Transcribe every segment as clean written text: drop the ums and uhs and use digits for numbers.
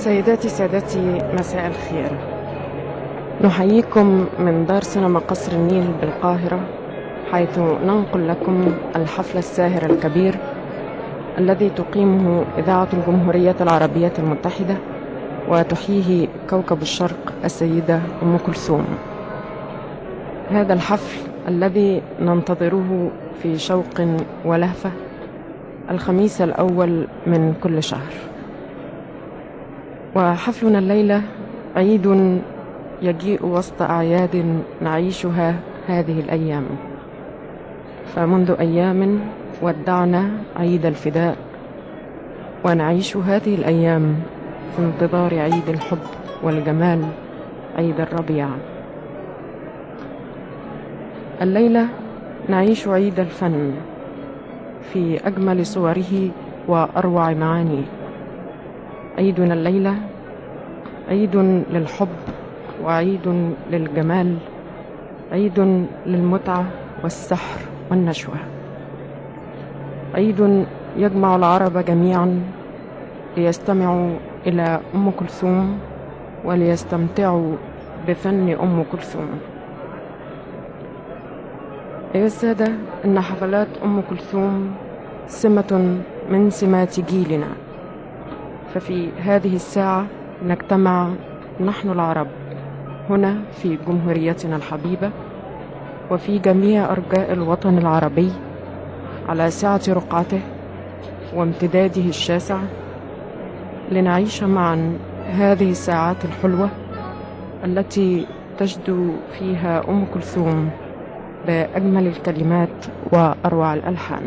سيداتي سادتي، مساء الخير. نحييكم من دار سينما قصر النيل بالقاهرة، حيث ننقل لكم الحفل الساهر الكبير الذي تقيمه إذاعة الجمهورية العربية المتحدة وتحييه كوكب الشرق السيدة أم كلثوم. هذا الحفل الذي ننتظره في شوق ولهفة الخميس الأول من كل شهر. وحفلنا الليلة عيد يجيء وسط أعياد نعيشها هذه الأيام، فمنذ أيام ودعنا عيد الفداء، ونعيش هذه الأيام في انتظار عيد الحب والجمال، عيد الربيع. الليلة نعيش عيد الفن في أجمل صوره وأروع معانيه. عيدنا الليلة عيد للحب، وعيد للجمال، عيد للمتعة والسحر والنشوة، عيد يجمع العرب جميعا ليستمعوا إلى أم كلثوم وليستمتعوا بفن أم كلثوم. أيها السادة، إن حفلات أم كلثوم سمة من سمات جيلنا، ففي هذه الساعة نجتمع نحن العرب هنا في جمهوريتنا الحبيبة وفي جميع أرجاء الوطن العربي على سعة رقعته وامتداده الشاسع، لنعيش معا هذه الساعات الحلوة التي تجدو فيها أم كلثوم بأجمل الكلمات وأروع الألحان.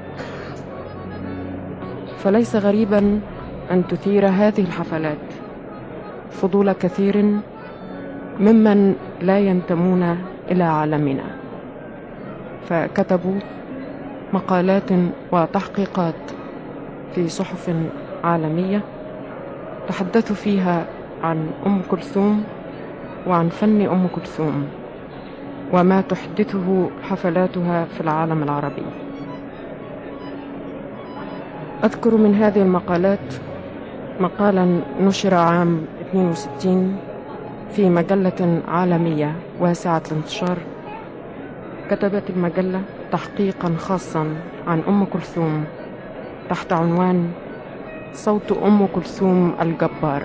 فليس غريبا أن تثير هذه الحفلات فضول كثير ممن لا ينتمون إلى عالمنا، فكتبوا مقالات وتحقيقات في صحف عالمية تحدثوا فيها عن أم كلثوم وعن فن أم كلثوم وما تحدثه حفلاتها في العالم العربي. أذكر من هذه المقالات مقالا نشر عام 62 في مجلة عالمية واسعة الانتشار. كتبت المجلة تحقيقا خاصا عن أم كلثوم تحت عنوان صوت أم كلثوم الجبار،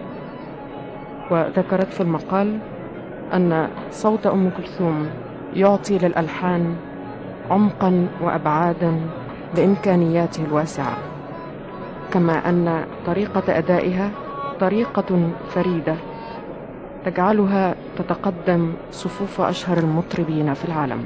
وذكرت في المقال أن صوت أم كلثوم يعطي للألحان عمقا وأبعادا بإمكانياته الواسعة، كما أن طريقة أدائها طريقة فريدة تجعلها تتقدم صفوف أشهر المطربين في العالم.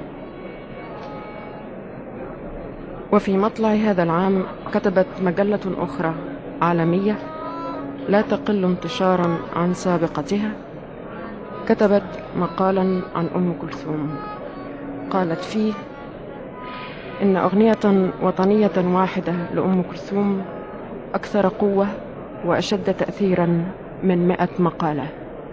وفي مطلع هذا العام كتبت مجلة أخرى عالمية لا تقل انتشارا عن سابقتها، كتبت مقالا عن أم كلثوم. قالت فيه إن أغنية وطنية واحدة لأم كلثوم أكثر قوة وأشد تأثيرا من 100 مقالة.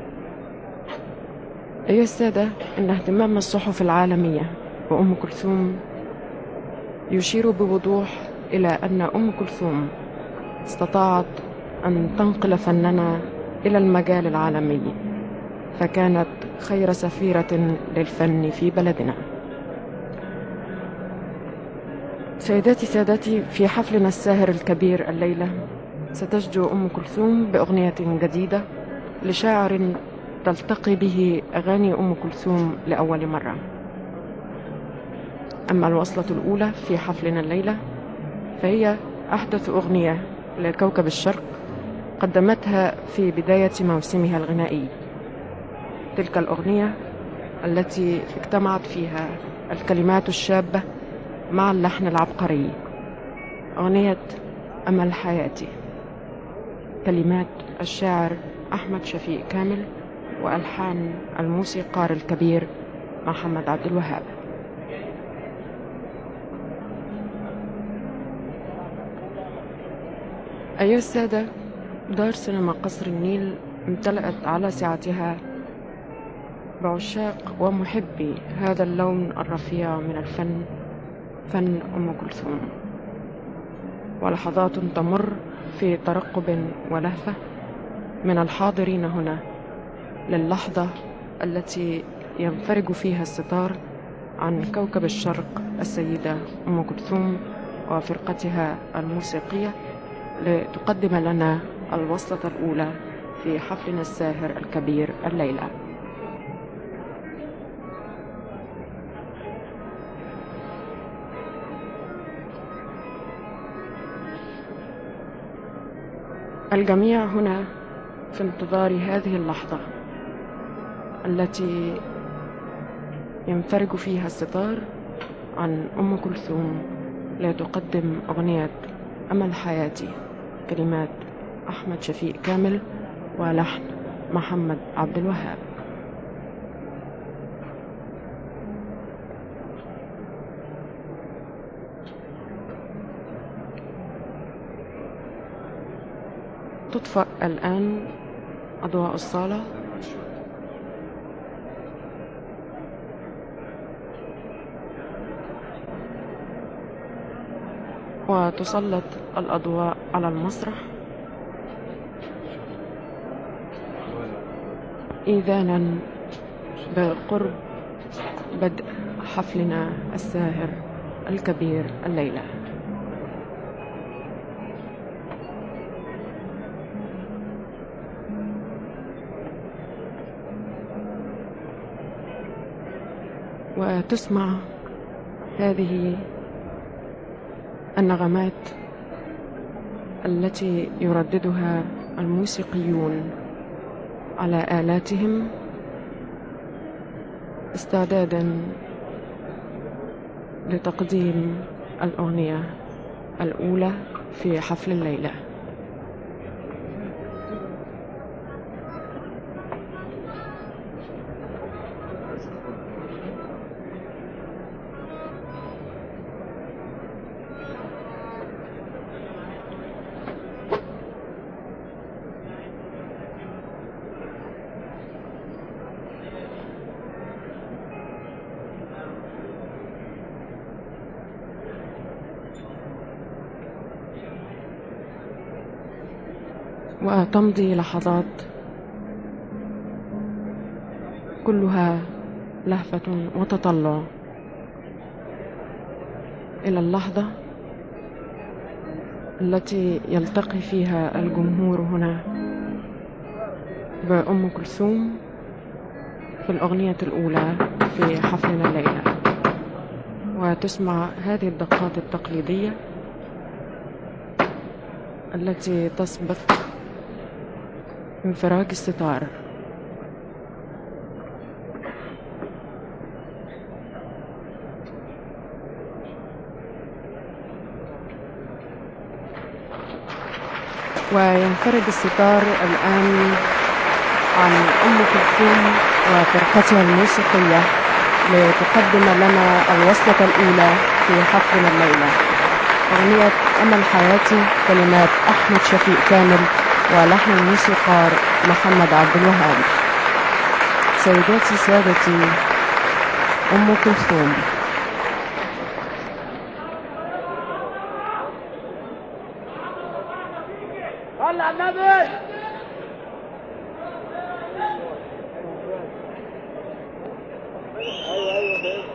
أيها السادة، إن اهتمام الصحف العالمية بأم كلثوم يشير بوضوح إلى أن أم كلثوم استطاعت أن تنقل فننا إلى المجال العالمي، فكانت خير سفيرة للفن في بلدنا. سيداتي سادتي، في حفلنا الساهر الكبير الليلة ستجدو أم كلثوم بأغنية جديدة لشاعر تلتقي به أغاني أم كلثوم لأول مرة. أما الوصلة الأولى في حفلنا الليلة فهي أحدث أغنية لكوكب الشرق قدمتها في بداية موسمها الغنائي. تلك الأغنية التي اجتمعت فيها الكلمات الشابة مع اللحن العبقري، أغنية أمل حياتي، كلمات الشاعر أحمد شفيق كامل وألحان الموسيقار الكبير محمد عبد الوهاب. أيها السادة، دار سينما قصر النيل امتلأت على سعتها بعشاق ومحبي هذا اللون الرفيع من الفن، فن أم كلثوم. ولحظات تمر في ترقب ولهفة من الحاضرين هنا للحظة التي ينفرج فيها الستار عن كوكب الشرق السيدة أم كلثوم وفرقتها الموسيقية لتقدم لنا الوصلة الأولى في حفلنا الساهر الكبير الليلة. الجميع هنا في انتظار هذه اللحظة التي ينفرج فيها الستار عن أم كلثوم لتقدم أغنية أمل حياتي، كلمات أحمد شفيق كامل ولحن محمد عبد الوهاب. تطفأ الآن أضواء الصالة وتسلط الأضواء على المسرح إذانا بقرب بدء حفلنا الساهر الكبير الليلة. وتسمع هذه النغمات التي يرددها الموسيقيون على آلاتهم استعدادا لتقديم الأغنية الأولى في حفل الليلة. وتمضي لحظات كلها لهفة وتطلع إلى اللحظة التي يلتقي فيها الجمهور هنا بأم كلثوم في الأغنية الأولى في حفلنا الليلة، وتسمع هذه الدقات التقليدية التي تسبق انفراج الستار. وينفرد الستار الآن عن أم كلثوم وفرقتها الموسيقية لتقدم لنا الوصلة الأولى في حفلنا الليلة، أغنية أمل حياتي، كلمات أحمد شفيق كامل ولحن الموسيقار محمد عبد الوهاب. سيداتي سادتي، أم كلثوم. طلع النبي. ايوه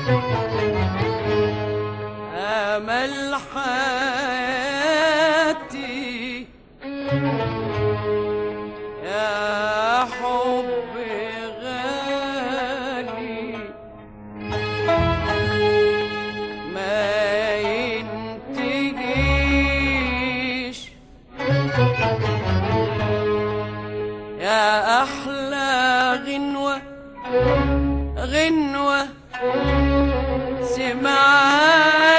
أمل حياتي يا حب غالي ما ينتهيش يا أحلى غنوة غنوة سمعها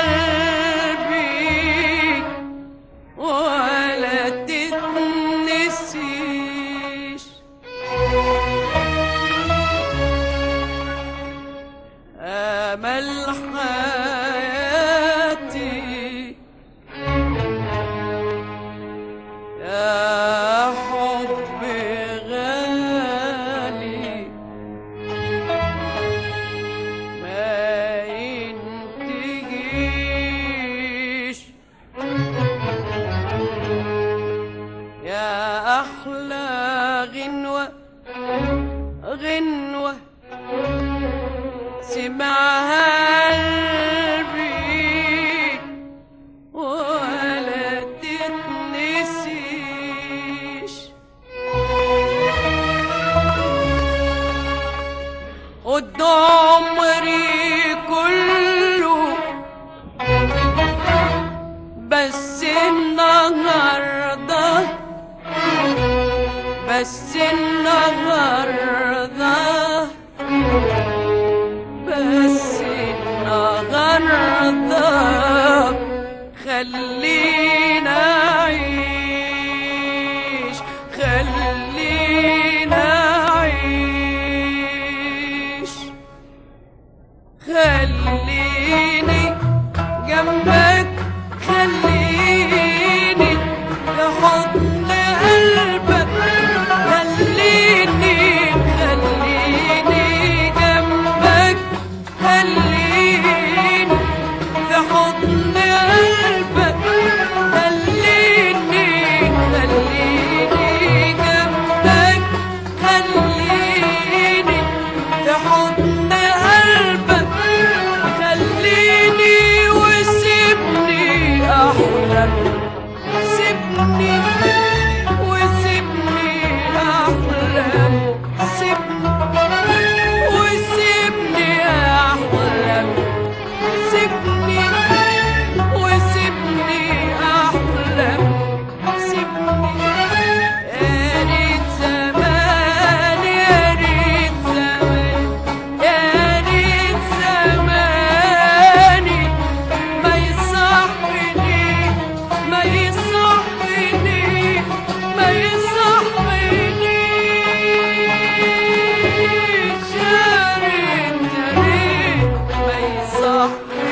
قلبي ولا تتنسيش أمل حياتي يا حب غالي ما ينتهيش يا أحلى غنوة غنوة سمعها قلبي ولا تتنسيش قد عمري كله بس النهارده بس النهارده بس النهارده خلينا أعيش خلينا أعيش خليني جنبك خليني في حضن قلبك خليني خليني جنبك خليني في حضن قلبك خليني خليني جنبك خليني في حضن قلبك خليني وسيبني أحلم سيبني وسيبني أحلم سيبني وسيبني أحلم سيبني وسيبني أحلم سيبني يا ريت زمان يا ريت زمان يا ريت زماني ما يصحني ما يصحني ما يصحنيش يا ريت ما يصحني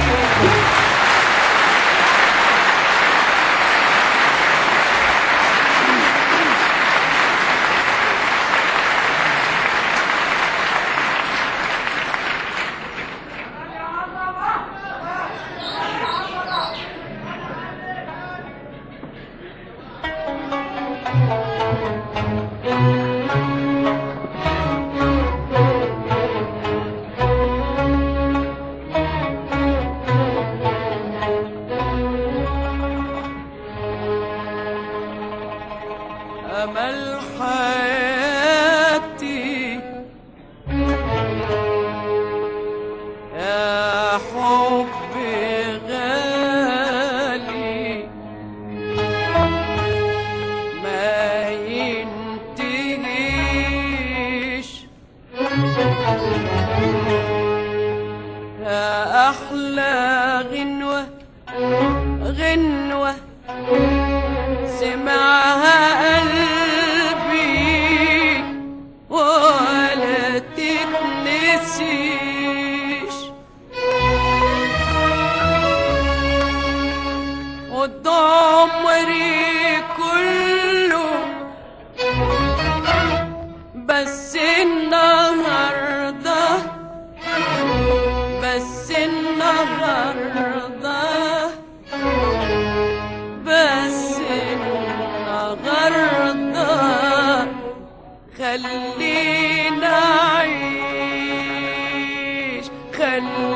أمل حياتي يا حب غالي ما ينتهيش يا أحلى غنوة غنوة سمعها قلبي ولا تتنسيش قد عمري كله بس النهارده بس النهارده بس النهارده خلينا أعيش خلينا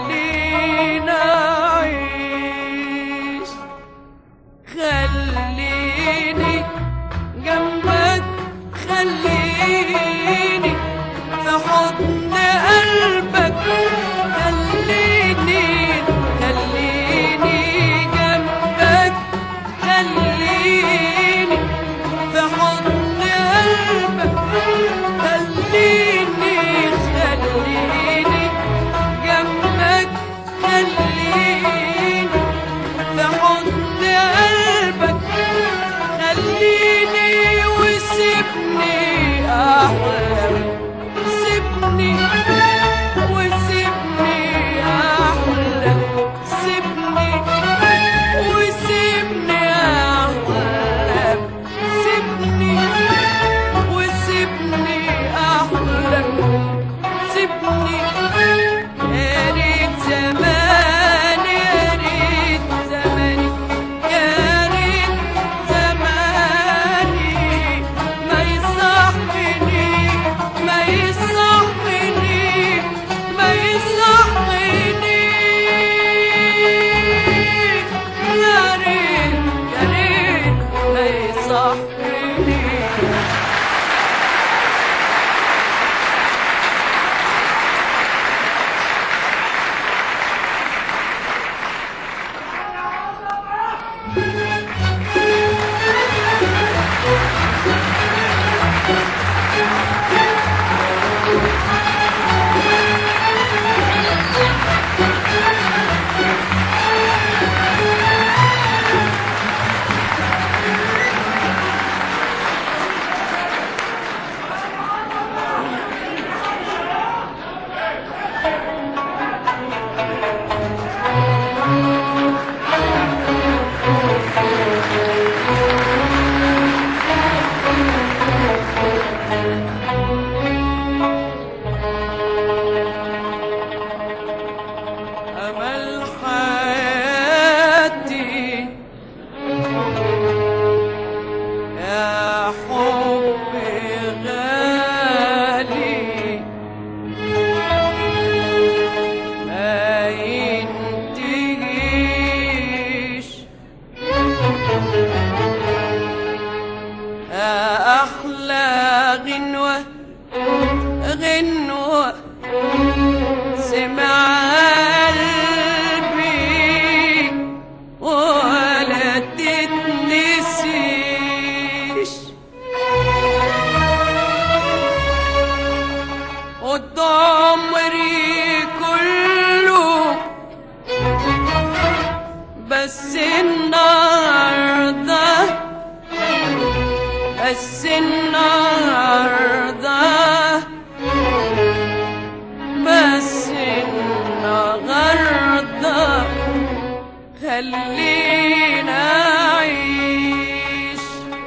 خلينا أعيش،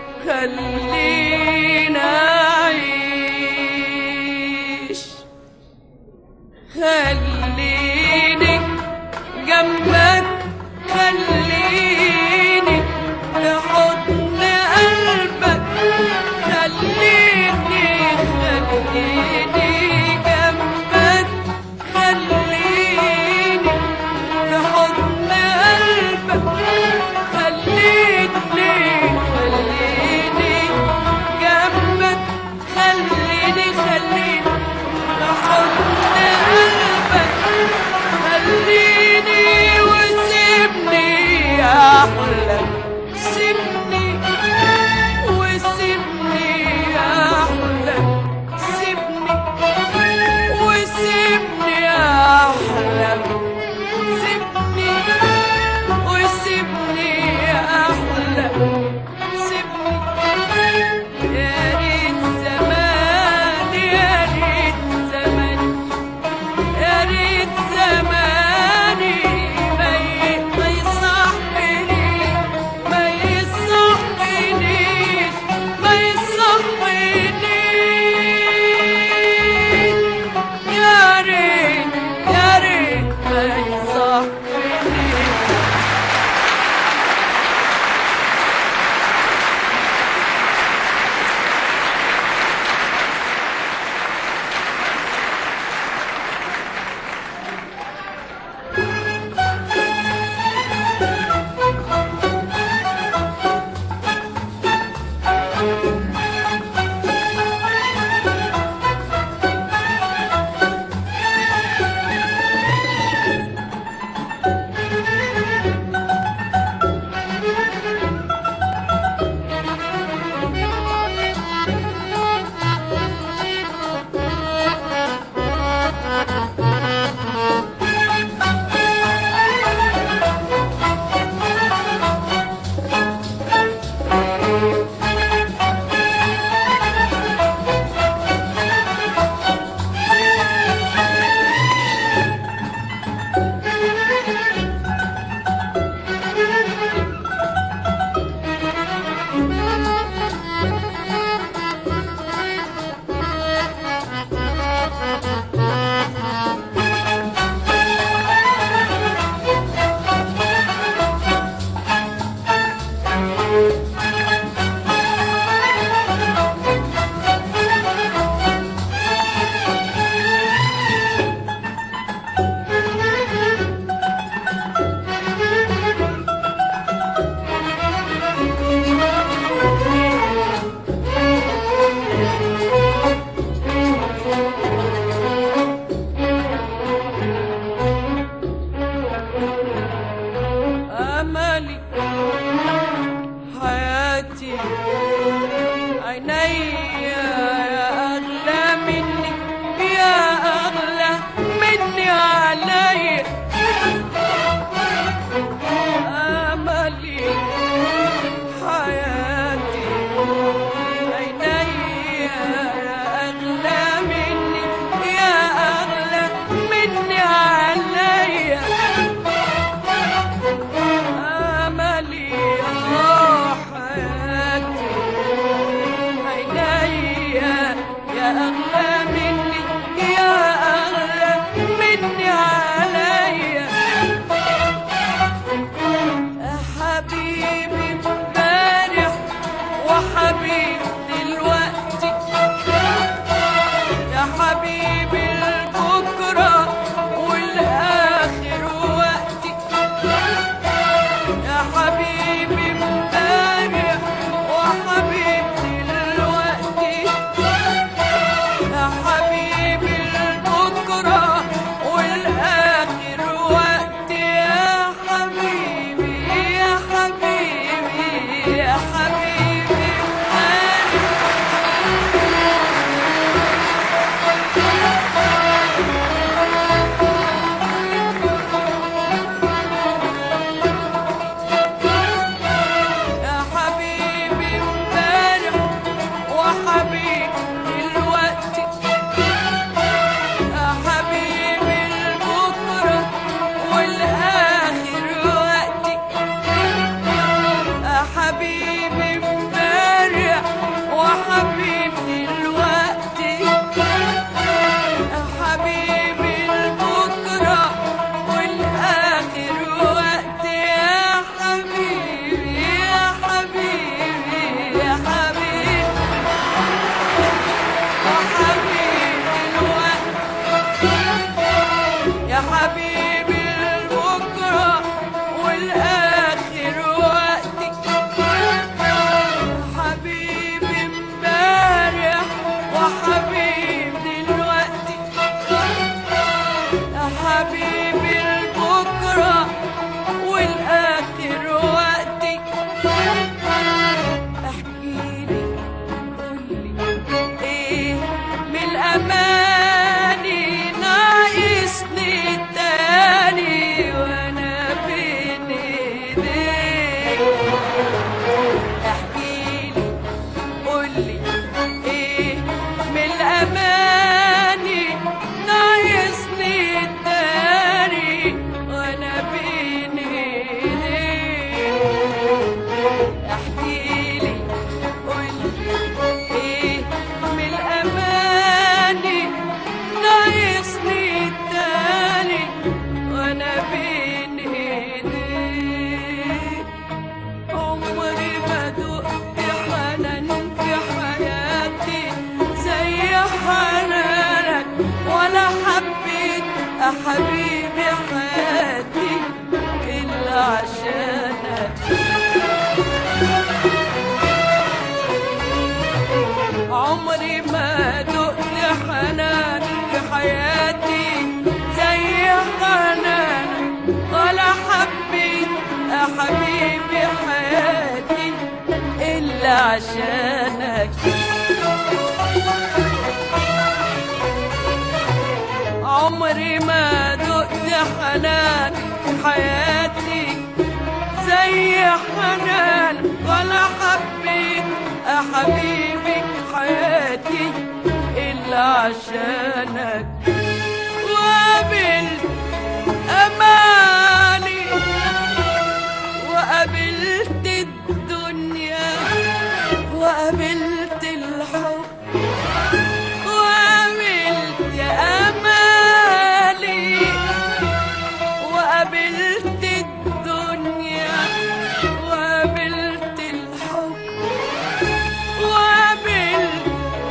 خلينا أعيش، خليني جنبك، خليني في حضن قلبك، خليني جنبك، خليني في حضن قلبك، خليني جنبك، خليني في حضن قلبك. حبيبي البكرة والآخر وقتي. احكيلي قولي ايه من الأماني ناقصني تاني وانا بين ايديك. احكيلي قولي ايه من الأماني ناقصني تاني وانا بين ايديك. احكيلي قولي ايه من الأماني ناقصني تاني وانا بين ايديك. عمري ما دقت حنان في حياتي زي حنانك، ولا حبيت حبيبي حياتي إلا عشانك. عمري ما دقت حنان في حياتي زي حنانك، ولا حبيت حبيبي حياتي إلا عشانك. عمري ما دقت حنان في حياتي زي حنان، ولا حبيت حبيبي حياتي إلا عشانك. وقابلت أمالي وقابلت الدنيا وقابلت الحب، وقابلت يا أمالي وقابلت الدنيا وقابلت الحب، وقابلت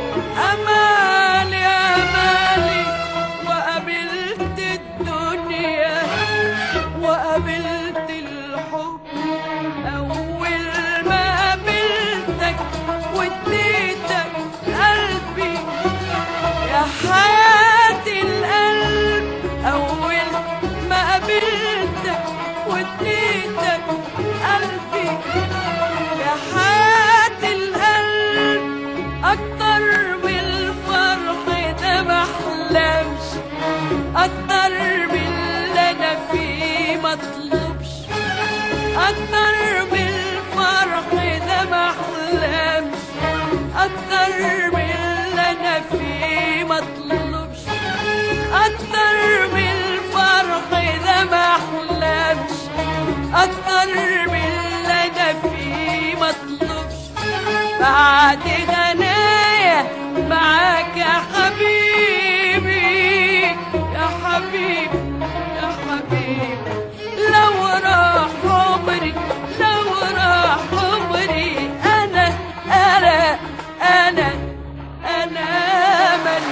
أمالي أمالي وقابلت الدنيا وقابلت الحب. أول ما قابلتك واديتك قلبي يا حياة القلب، أول ما قابلتك واديتك قلبي يا حياة القلب، أكتر من الفرح ده محلمش، أكتر من اللي أنا فيه مطلوبش، أكتر من الفرح ده محلمش، أكتر من اللي أنا فيه مطلوبش، أكتر من الفرح ده محلمش، أكتر من اللي أنا فيه مطلوبش. بعد غنايا معاك يا حبيبي يا حبيبي يا حبيبي، لو راح عمري لو راح عمري أنا من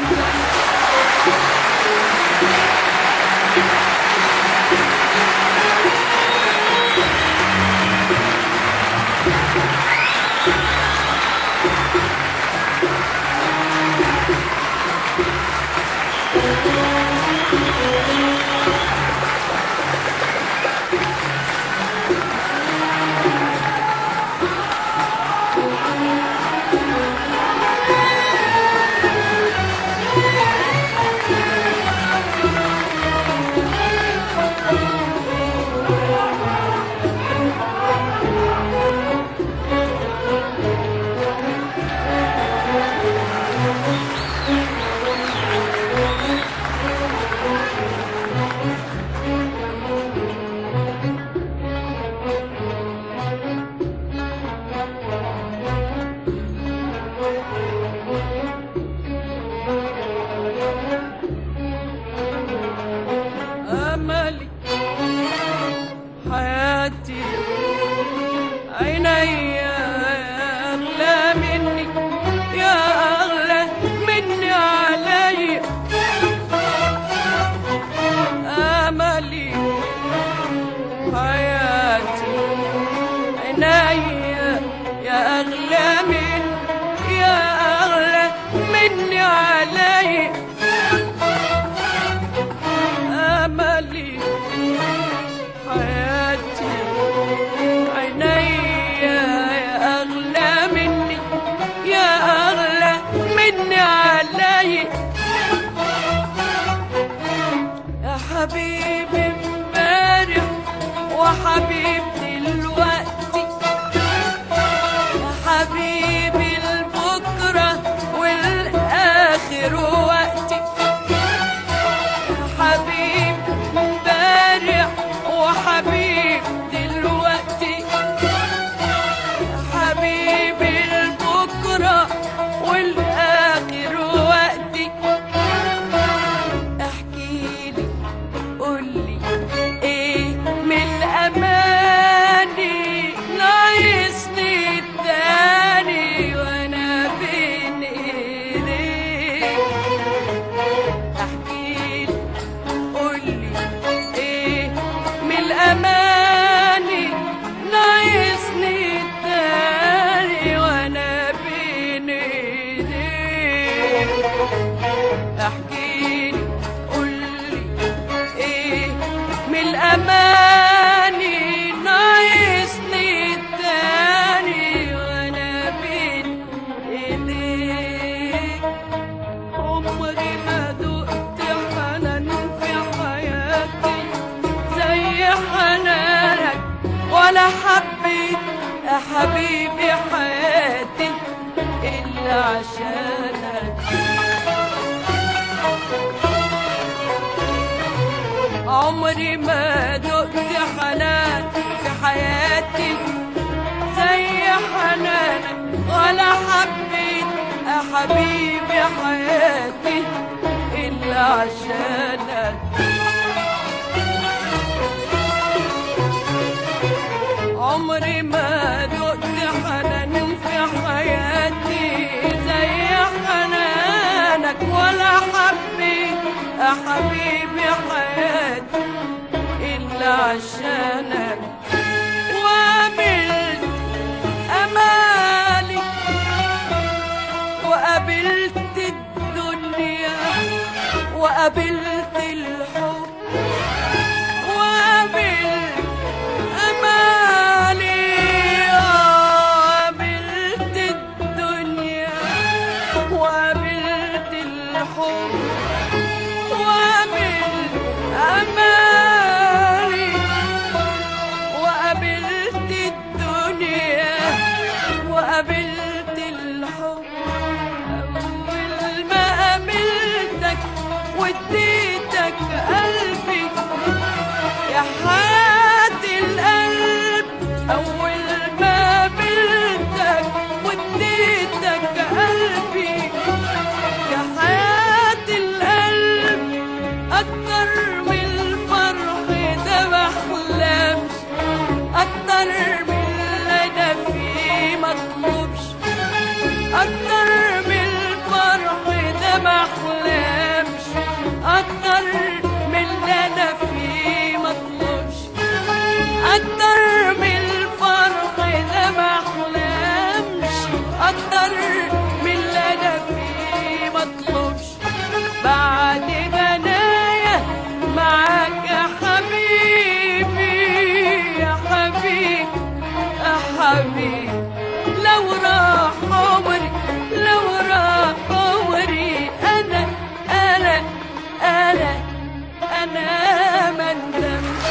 حبيبي امبارح وحبيب دلوقتي، يا حبيبي البكرة والآخر وقتي، يا حبيبي امبارح وحبيب دلوقتي، يا حبيبي البكرة والآخر وقتي. احكيلي قولي ايه من الأماني ناقصني التاني وانا بين ايديك. احكيلي قولي ايه من الأماني ناقصني التاني وانا بين ايديك. احكيلي قولي ايه من الأماني ناقصني التاني وانا بين ايديك. عمري ما دقت حنان في حياتي زي حنانك، ولا حبيت يا حبيبي حياتي إلا عشانك. عمري ما دقت حنان في حياتي زي حنانك، ولا حبيت يا حبيبي حياتي إلا عشانك. عمري ما دقت حنان في حياتي زي حنانك، ولا حبيت يا حبيبي حياتي إلا عشانك. وقابلت أمالي وقابلت الدنيا وقابلت الحب، وقابلت أمالي وقابلت الدنيا وقابلت الحب، وقابلت أمالي وقابلت الدنيا وقابلت الحب. أول ما قابلتك واديتك قلبي يا حياة القلب، أول ما قابلتك واديتك قلبي يا حياة القلب، أكتر من الفرح ده محلمش، أكتر من اللي أنا فيه مطلوبش، أكتر من الفرح ده محلمش، أكتر من اللي أنا فيه مطلوبش، أكتر من الفرح ده محلمش، أكتر من اللي أنا فيه مطلوبش. بعد بنايا معاك يا حبيبي يا حبيبي يا حبيبي، لو راح عمري لو راح عمري أنا ما ندمش.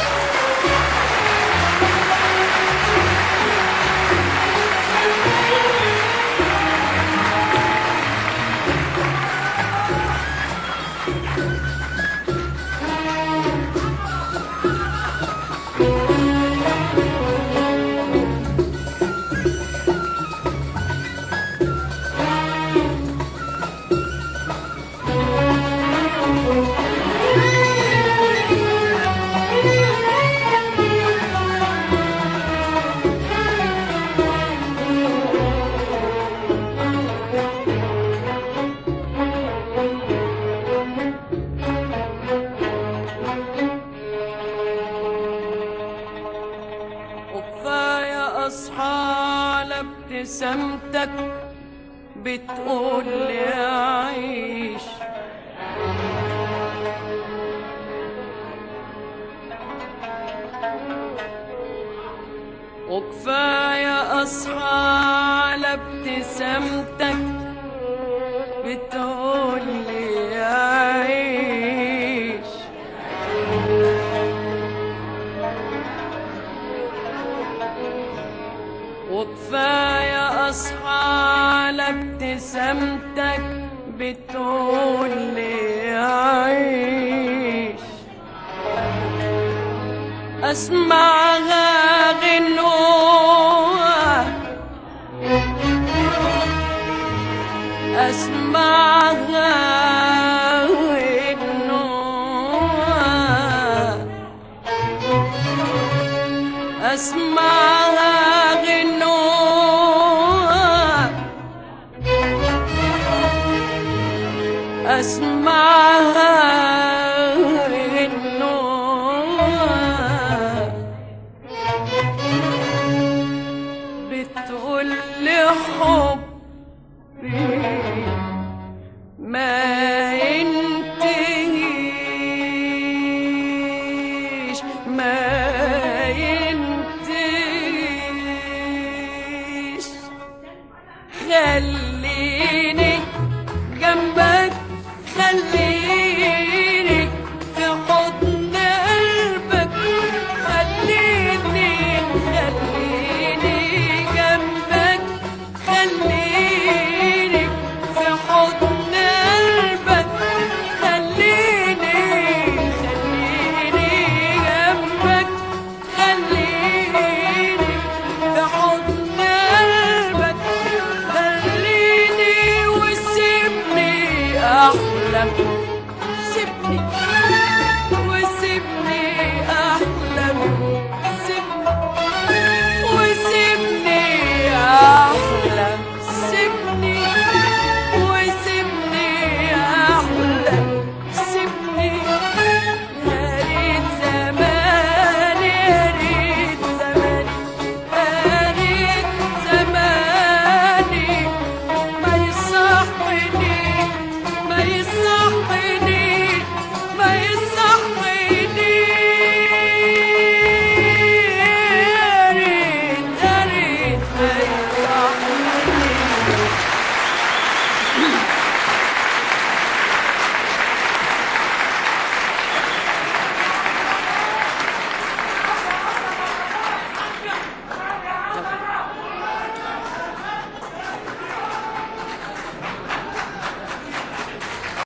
وكفاية أصحى على ابتسامتك بتقول لي عيش، وكفاية أصحى على ابتسامتك بتقول لي عيش. بتقول لي عيش، اسمعها غنوة، اسمعها غنوة، اسمعها غنوة، اسمعها غنوة، بتقول لي حبي ما ينتهيش، ما ينتهيش، خليني جنبك، خليني في حضن قلبك، خليني جنبك، خليني في حضن قلبك، خليني جنبك، خليني في حضن قلبك، خليني وسيبني أحلم، سيبني وسيبني أحلم، سيبني وسيبني أحلم، سيبني وسيبني أحلم، سيبني